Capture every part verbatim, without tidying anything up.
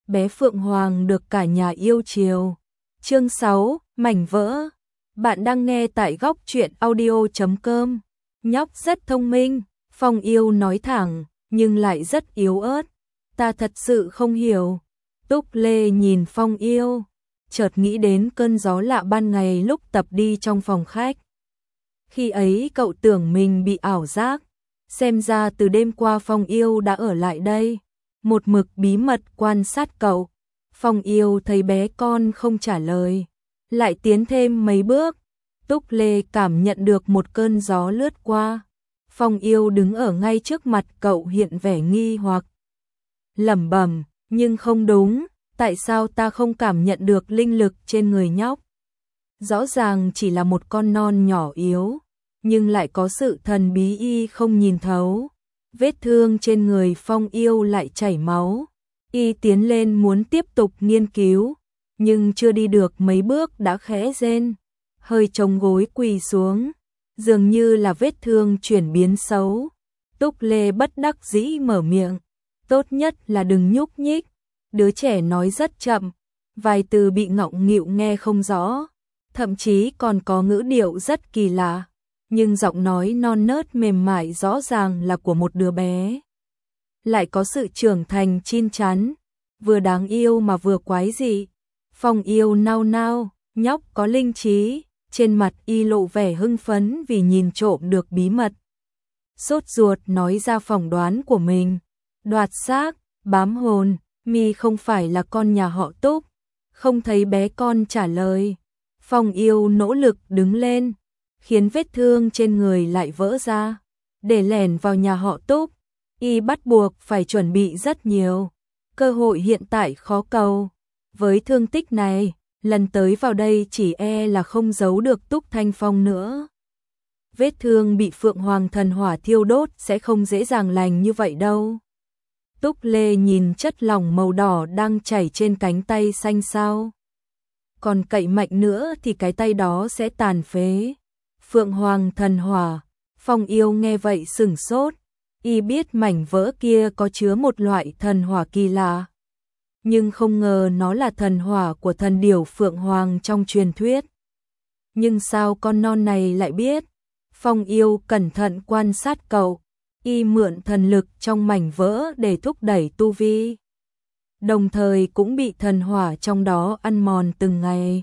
bé Phượng Hoàng được cả nhà yêu chiều. Chương sáu, mảnh vỡ. Bạn đang nghe tại góc truyện audio chấm com. Nhóc rất thông minh, Phong Yêu nói thẳng, nhưng lại rất yếu ớt. Ta thật sự không hiểu. Túc Lê nhìn Phong Yêu, chợt nghĩ đến cơn gió lạ ban ngày lúc tập đi trong phòng khách. Khi ấy cậu tưởng mình bị ảo giác, xem ra từ đêm qua Phong Yêu đã ở lại đây, một mực bí mật quan sát cậu. Phong Yêu thấy bé con không trả lời, lại tiến thêm mấy bước. Túc Lê cảm nhận được một cơn gió lướt qua. Phong Yêu đứng ở ngay trước mặt cậu hiện vẻ nghi hoặc. Lẩm bẩm, nhưng không đúng, tại sao ta không cảm nhận được linh lực trên người nhóc? Rõ ràng chỉ là một con non nhỏ yếu, nhưng lại có sự thần bí y không nhìn thấu. Vết thương trên người Phong Yêu lại chảy máu. Y tiến lên muốn tiếp tục nghiên cứu, nhưng chưa đi được mấy bước đã khẽ rên, hơi chống gối quỳ xuống, dường như là vết thương chuyển biến xấu. Túc Lê bất đắc dĩ mở miệng, tốt nhất là đừng nhúc nhích. Đứa trẻ nói rất chậm, vài từ bị ngọng nghịu nghe không rõ, thậm chí còn có ngữ điệu rất kỳ lạ, nhưng giọng nói non nớt mềm mại rõ ràng là của một đứa bé. Lại có sự trưởng thành chín chắn, vừa đáng yêu mà vừa quái dị. Phong Yêu nao nao, nhóc có linh trí, trên mặt y lộ vẻ hưng phấn vì nhìn trộm được bí mật. Sốt ruột nói ra phỏng đoán của mình, đoạt xác, bám hồn, mi không phải là con nhà họ Túc. Không thấy bé con trả lời. Phong Yêu nỗ lực đứng lên, khiến vết thương trên người lại vỡ ra. Để lẻn vào nhà họ Túc, y bắt buộc phải chuẩn bị rất nhiều. Cơ hội hiện tại khó cầu. Với thương tích này, lần tới vào đây chỉ e là không giấu được Túc Thanh Phong nữa. Vết thương bị Phượng Hoàng thần hỏa thiêu đốt sẽ không dễ dàng lành như vậy đâu. Túc Lê nhìn chất lỏng màu đỏ đang chảy trên cánh tay xanh xao. Còn cậy mạnh nữa thì cái tay đó sẽ tàn phế. Phượng Hoàng thần hỏa. Phong Yêu nghe vậy sửng sốt. Y biết mảnh vỡ kia có chứa một loại thần hỏa kỳ lạ, nhưng không ngờ nó là thần hỏa của thần điểu Phượng Hoàng trong truyền thuyết. Nhưng sao con non này lại biết? Phong Yêu cẩn thận quan sát cậu. Y mượn thần lực trong mảnh vỡ để thúc đẩy tu vi, đồng thời cũng bị thần hỏa trong đó ăn mòn từng ngày.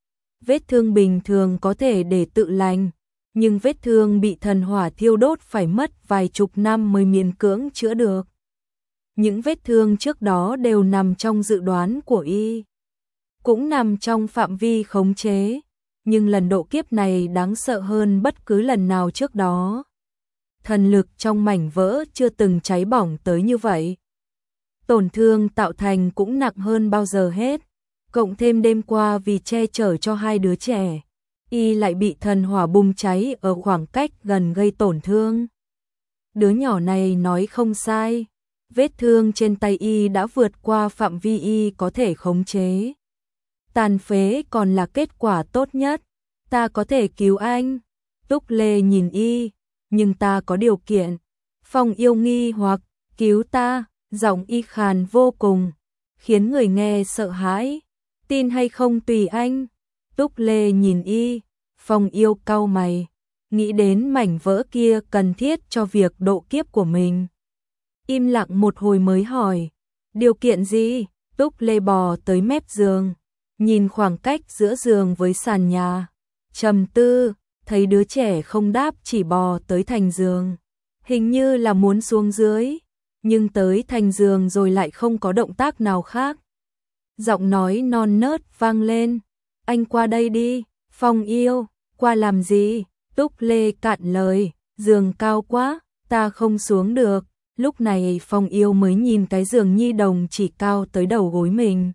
Vết thương bình thường có thể để tự lành, nhưng vết thương bị thần hỏa thiêu đốt phải mất vài chục năm mới miễn cưỡng chữa được. Những vết thương trước đó đều nằm trong dự đoán của y, cũng nằm trong phạm vi khống chế, nhưng lần độ kiếp này đáng sợ hơn bất cứ lần nào trước đó. Thần lực trong mảnh vỡ chưa từng cháy bỏng tới như vậy. Tổn thương tạo thành cũng nặng hơn bao giờ hết. Cộng thêm đêm qua vì che chở cho hai đứa trẻ, y lại bị thần hỏa bùng cháy ở khoảng cách gần gây tổn thương. Đứa nhỏ này nói không sai. Vết thương trên tay y đã vượt qua phạm vi y có thể khống chế. Tàn phế còn là kết quả tốt nhất. Ta có thể cứu anh. Túc Lê nhìn y. Nhưng ta có điều kiện. Phong Yêu nghi hoặc, cứu ta, giọng y khàn vô cùng, khiến người nghe sợ hãi. Tin hay không tùy anh. Túc Lê nhìn y. Phong Yêu cau mày, nghĩ đến mảnh vỡ kia cần thiết cho việc độ kiếp của mình. Im lặng một hồi mới hỏi, điều kiện gì? Túc Lê bò tới mép giường, nhìn khoảng cách giữa giường với sàn nhà, trầm tư. Thấy đứa trẻ không đáp chỉ bò tới thành giường, hình như là muốn xuống dưới, nhưng tới thành giường rồi lại không có động tác nào khác. Giọng nói non nớt vang lên, anh qua đây đi. Phong Yêu, qua làm gì? Túc Lê cạn lời, giường cao quá, ta không xuống được. Lúc này Phong Yêu mới nhìn cái giường nhi đồng chỉ cao tới đầu gối mình.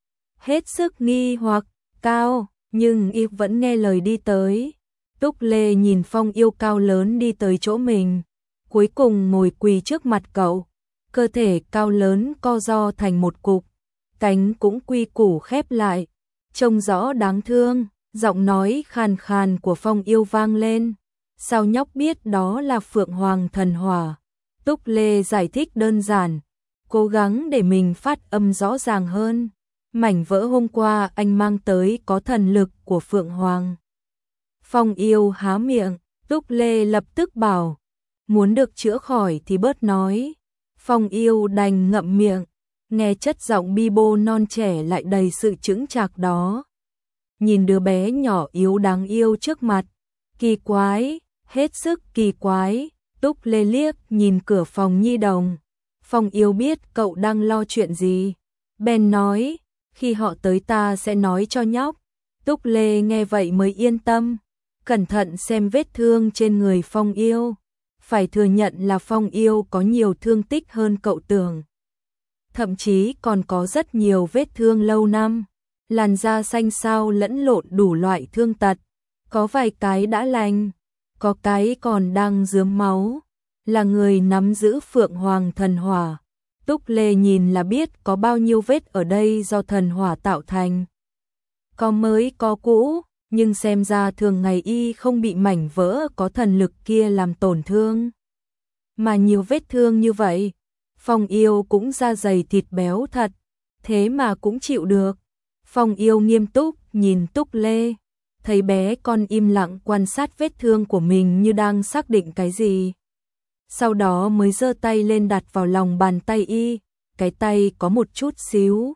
Hết sức nghi hoặc, cao, nhưng y vẫn nghe lời đi tới. Túc Lê nhìn Phong Yêu cao lớn đi tới chỗ mình, cuối cùng ngồi quỳ trước mặt cậu. Cơ thể cao lớn co ro thành một cục, cánh cũng quy củ khép lại, trông rõ đáng thương. Giọng nói khàn khàn của Phong Yêu vang lên, sao nhóc biết đó là Phượng Hoàng thần hỏa? Túc Lê giải thích đơn giản, cố gắng để mình phát âm rõ ràng hơn. Mảnh vỡ hôm qua anh mang tới có thần lực của Phượng Hoàng. Phong Yêu há miệng, Túc Lê lập tức bảo, muốn được chữa khỏi thì bớt nói. Phong Yêu đành ngậm miệng, nghe chất giọng bi bô non trẻ lại đầy sự chững chạc đó. Nhìn đứa bé nhỏ yếu đáng yêu trước mặt, kỳ quái, hết sức kỳ quái. Túc Lê liếc nhìn cửa phòng nhi đồng. Phong Yêu biết cậu đang lo chuyện gì. Bèn nói, khi họ tới ta sẽ nói cho nhóc. Túc Lê nghe vậy mới yên tâm, cẩn thận xem vết thương trên người Phong Yêu. Phải thừa nhận là Phong Yêu có nhiều thương tích hơn cậu tưởng. Thậm chí còn có rất nhiều vết thương lâu năm. Làn da xanh xao lẫn lộn đủ loại thương tật. Có vài cái đã lành, có cái còn đang rớm máu. Là người nắm giữ Phượng Hoàng thần hỏa. Túc Lê nhìn là biết có bao nhiêu vết ở đây do thần hỏa tạo thành. Có mới có cũ, nhưng xem ra thường ngày y không bị mảnh vỡ có thần lực kia làm tổn thương. Mà nhiều vết thương như vậy, Phong Yêu cũng da dày thịt béo thật, thế mà cũng chịu được. Phong Yêu nghiêm túc nhìn Túc Lê, thấy bé con im lặng quan sát vết thương của mình như đang xác định cái gì. Sau đó mới giơ tay lên đặt vào lòng bàn tay y, cái tay có một chút xíu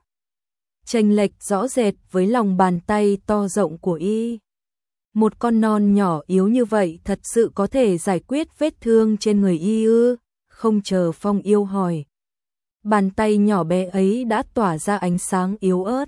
chênh lệch rõ rệt với lòng bàn tay to rộng của y. Một con non nhỏ yếu như vậy thật sự có thể giải quyết vết thương trên người y ư? Không chờ Phong Yêu hỏi, bàn tay nhỏ bé ấy đã tỏa ra ánh sáng yếu ớt.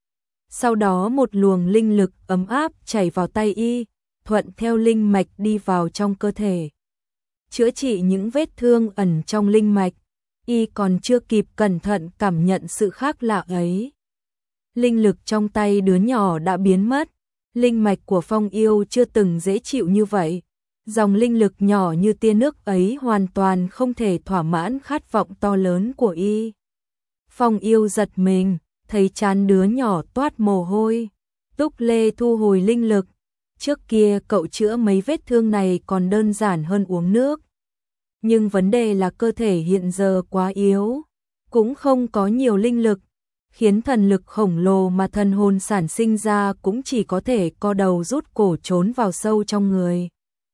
Sau đó một luồng linh lực ấm áp chảy vào tay y, thuận theo linh mạch đi vào trong cơ thể, chữa trị những vết thương ẩn trong linh mạch. Y còn chưa kịp cẩn thận cảm nhận sự khác lạ ấy, linh lực trong tay đứa nhỏ đã biến mất. Linh mạch của Phong Yêu chưa từng dễ chịu như vậy. Dòng linh lực nhỏ như tia nước ấy hoàn toàn không thể thỏa mãn khát vọng to lớn của y. Phong Yêu giật mình, thấy trán đứa nhỏ toát mồ hôi. Túc Lê thu hồi linh lực. Trước kia cậu chữa mấy vết thương này còn đơn giản hơn uống nước. Nhưng vấn đề là cơ thể hiện giờ quá yếu, cũng không có nhiều linh lực, khiến thần lực khổng lồ mà thần hồn sản sinh ra cũng chỉ có thể co đầu rút cổ trốn vào sâu trong người.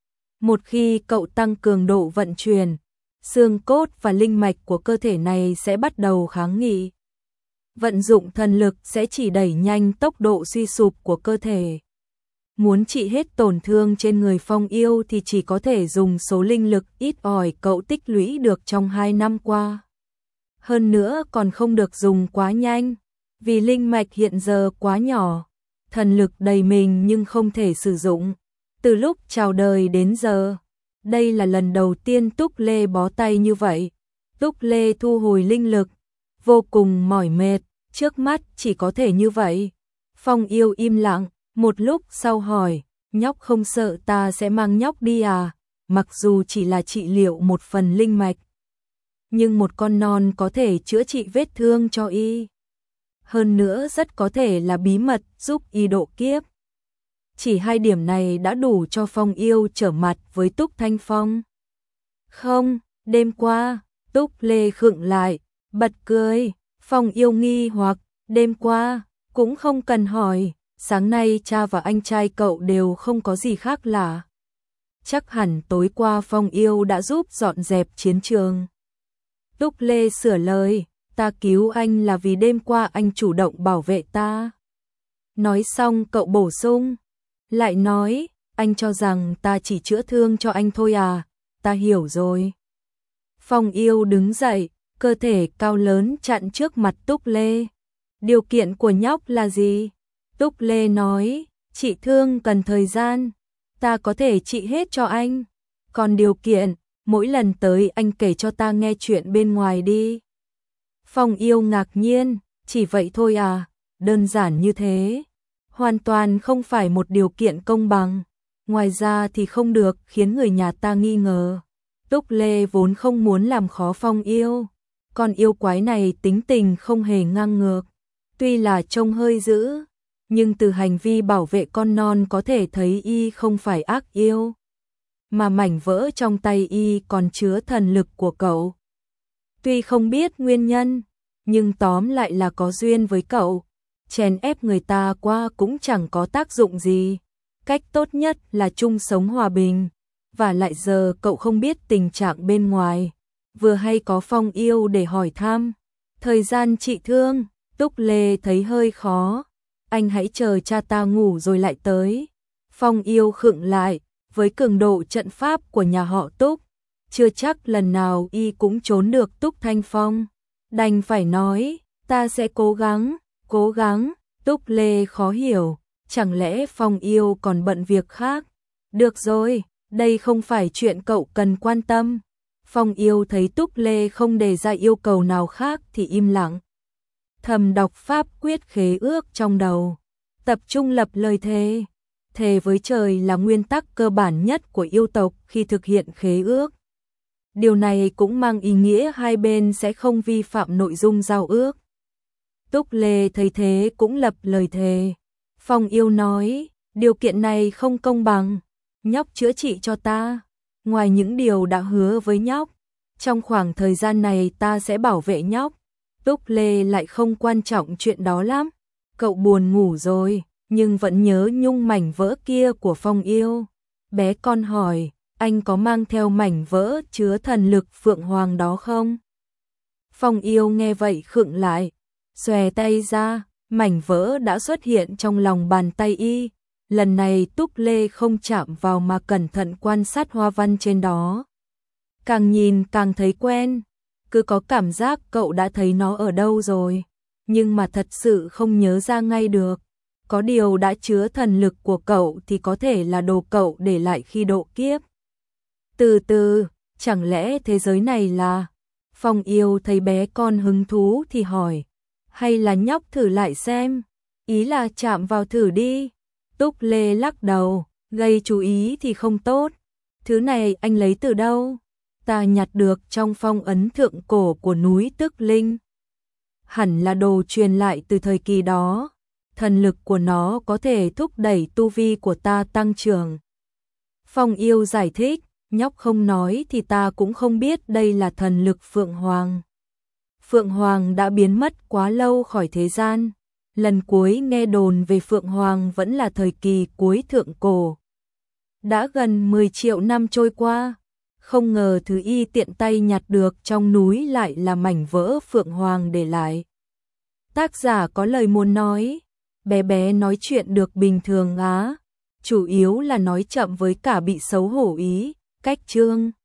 Một khi cậu tăng cường độ vận chuyển, xương cốt và linh mạch của cơ thể này sẽ bắt đầu kháng nghị. Vận dụng thần lực sẽ chỉ đẩy nhanh tốc độ suy sụp của cơ thể. Muốn trị hết tổn thương trên người Phong Yêu thì chỉ có thể dùng số linh lực ít ỏi cậu tích lũy được trong hai năm qua. Hơn nữa còn không được dùng quá nhanh, vì linh mạch hiện giờ quá nhỏ, thần lực đầy mình nhưng không thể sử dụng. Từ lúc chào đời đến giờ, đây là lần đầu tiên Túc Lê bó tay như vậy. Túc Lê thu hồi linh lực, vô cùng mỏi mệt, trước mắt chỉ có thể như vậy. Phong Yêu im lặng, một lúc sau hỏi, nhóc không sợ ta sẽ mang nhóc đi à? Mặc dù chỉ là trị liệu một phần linh mạch, nhưng một con non có thể chữa trị vết thương cho y. Hơn nữa rất có thể là bí mật giúp y độ kiếp. Chỉ hai điểm này đã đủ cho Phong Yêu trở mặt với Túc Thanh Phong. Không, đêm qua, Túc Lê khựng lại, bật cười. Phong Yêu nghi hoặc, đêm qua, cũng không cần hỏi, sáng nay cha và anh trai cậu đều không có gì khác lạ. Chắc hẳn tối qua Phong Yêu đã giúp dọn dẹp chiến trường. Túc Lê sửa lời, ta cứu anh là vì đêm qua anh chủ động bảo vệ ta. Nói xong cậu bổ sung, lại nói, anh cho rằng ta chỉ chữa thương cho anh thôi à, ta hiểu rồi. Phong Yêu đứng dậy, cơ thể cao lớn chặn trước mặt Túc Lê. Điều kiện của nhóc là gì? Túc Lê nói, trị thương cần thời gian, ta có thể trị hết cho anh. Còn điều kiện, mỗi lần tới anh kể cho ta nghe chuyện bên ngoài đi. Phong Yêu ngạc nhiên, chỉ vậy thôi à, đơn giản như thế. Hoàn toàn không phải một điều kiện công bằng. Ngoài ra thì không được khiến người nhà ta nghi ngờ. Túc Lê vốn không muốn làm khó Phong Yêu. Con yêu quái này tính tình không hề ngang ngược. Tuy là trông hơi dữ, nhưng từ hành vi bảo vệ con non có thể thấy y không phải ác yêu. Mà mảnh vỡ trong tay y còn chứa thần lực của cậu. Tuy không biết nguyên nhân, nhưng tóm lại là có duyên với cậu. Chèn ép người ta qua cũng chẳng có tác dụng gì. Cách tốt nhất là chung sống hòa bình. Và lại giờ cậu không biết tình trạng bên ngoài. Vừa hay có Phong Yêu để hỏi thăm. Thời gian trị thương, Túc Lê thấy hơi khó. Anh hãy chờ cha ta ngủ rồi lại tới. Phong Yêu khựng lại, với cường độ trận pháp của nhà họ Túc. Chưa chắc lần nào y cũng trốn được Túc Thanh Phong. Đành phải nói, ta sẽ cố gắng, cố gắng. Túc Lê khó hiểu, chẳng lẽ Phong Yêu còn bận việc khác? Được rồi, đây không phải chuyện cậu cần quan tâm. Phong Yêu thấy Túc Lê không đề ra yêu cầu nào khác thì im lặng. Thầm đọc pháp quyết khế ước trong đầu, tập trung lập lời thề. Thề với trời là nguyên tắc cơ bản nhất của yêu tộc khi thực hiện khế ước. Điều này cũng mang ý nghĩa hai bên sẽ không vi phạm nội dung giao ước. Túc Lê thấy thế cũng lập lời thề. Phong Yêu nói, điều kiện này không công bằng. Nhóc chữa trị cho ta. Ngoài những điều đã hứa với nhóc, trong khoảng thời gian này ta sẽ bảo vệ nhóc. Túc Lê lại không quan trọng chuyện đó lắm. Cậu buồn ngủ rồi, nhưng vẫn nhớ nhung mảnh vỡ kia của Phong Yêu. Bé con hỏi, anh có mang theo mảnh vỡ chứa thần lực Phượng Hoàng đó không? Phong Yêu nghe vậy khựng lại, xòe tay ra, mảnh vỡ đã xuất hiện trong lòng bàn tay y. Lần này Túc Lê không chạm vào mà cẩn thận quan sát hoa văn trên đó. Càng nhìn càng thấy quen, cứ có cảm giác cậu đã thấy nó ở đâu rồi, nhưng mà thật sự không nhớ ra ngay được. Có điều đã chứa thần lực của cậu thì có thể là đồ cậu để lại khi độ kiếp. Từ từ, chẳng lẽ thế giới này là... Phong Yêu thấy bé con hứng thú thì hỏi, hay là nhóc thử lại xem, ý là chạm vào thử đi. Túc Lê lắc đầu, gây chú ý thì không tốt. Thứ này anh lấy từ đâu? Ta nhặt được trong phong ấn thượng cổ của núi Tức Linh. Hẳn là đồ truyền lại từ thời kỳ đó. Thần lực của nó có thể thúc đẩy tu vi của ta tăng trưởng. Phong Yêu giải thích, nhóc không nói thì ta cũng không biết đây là thần lực Phượng Hoàng. Phượng Hoàng đã biến mất quá lâu khỏi thế gian. Lần cuối nghe đồn về Phượng Hoàng vẫn là thời kỳ cuối thượng cổ. Đã gần mười triệu năm trôi qua, không ngờ thứ y tiện tay nhặt được trong núi lại là mảnh vỡ Phượng Hoàng để lại. Tác giả có lời muốn nói, bé bé nói chuyện được bình thường á, chủ yếu là nói chậm với cả bị xấu hổ ý, cách chương.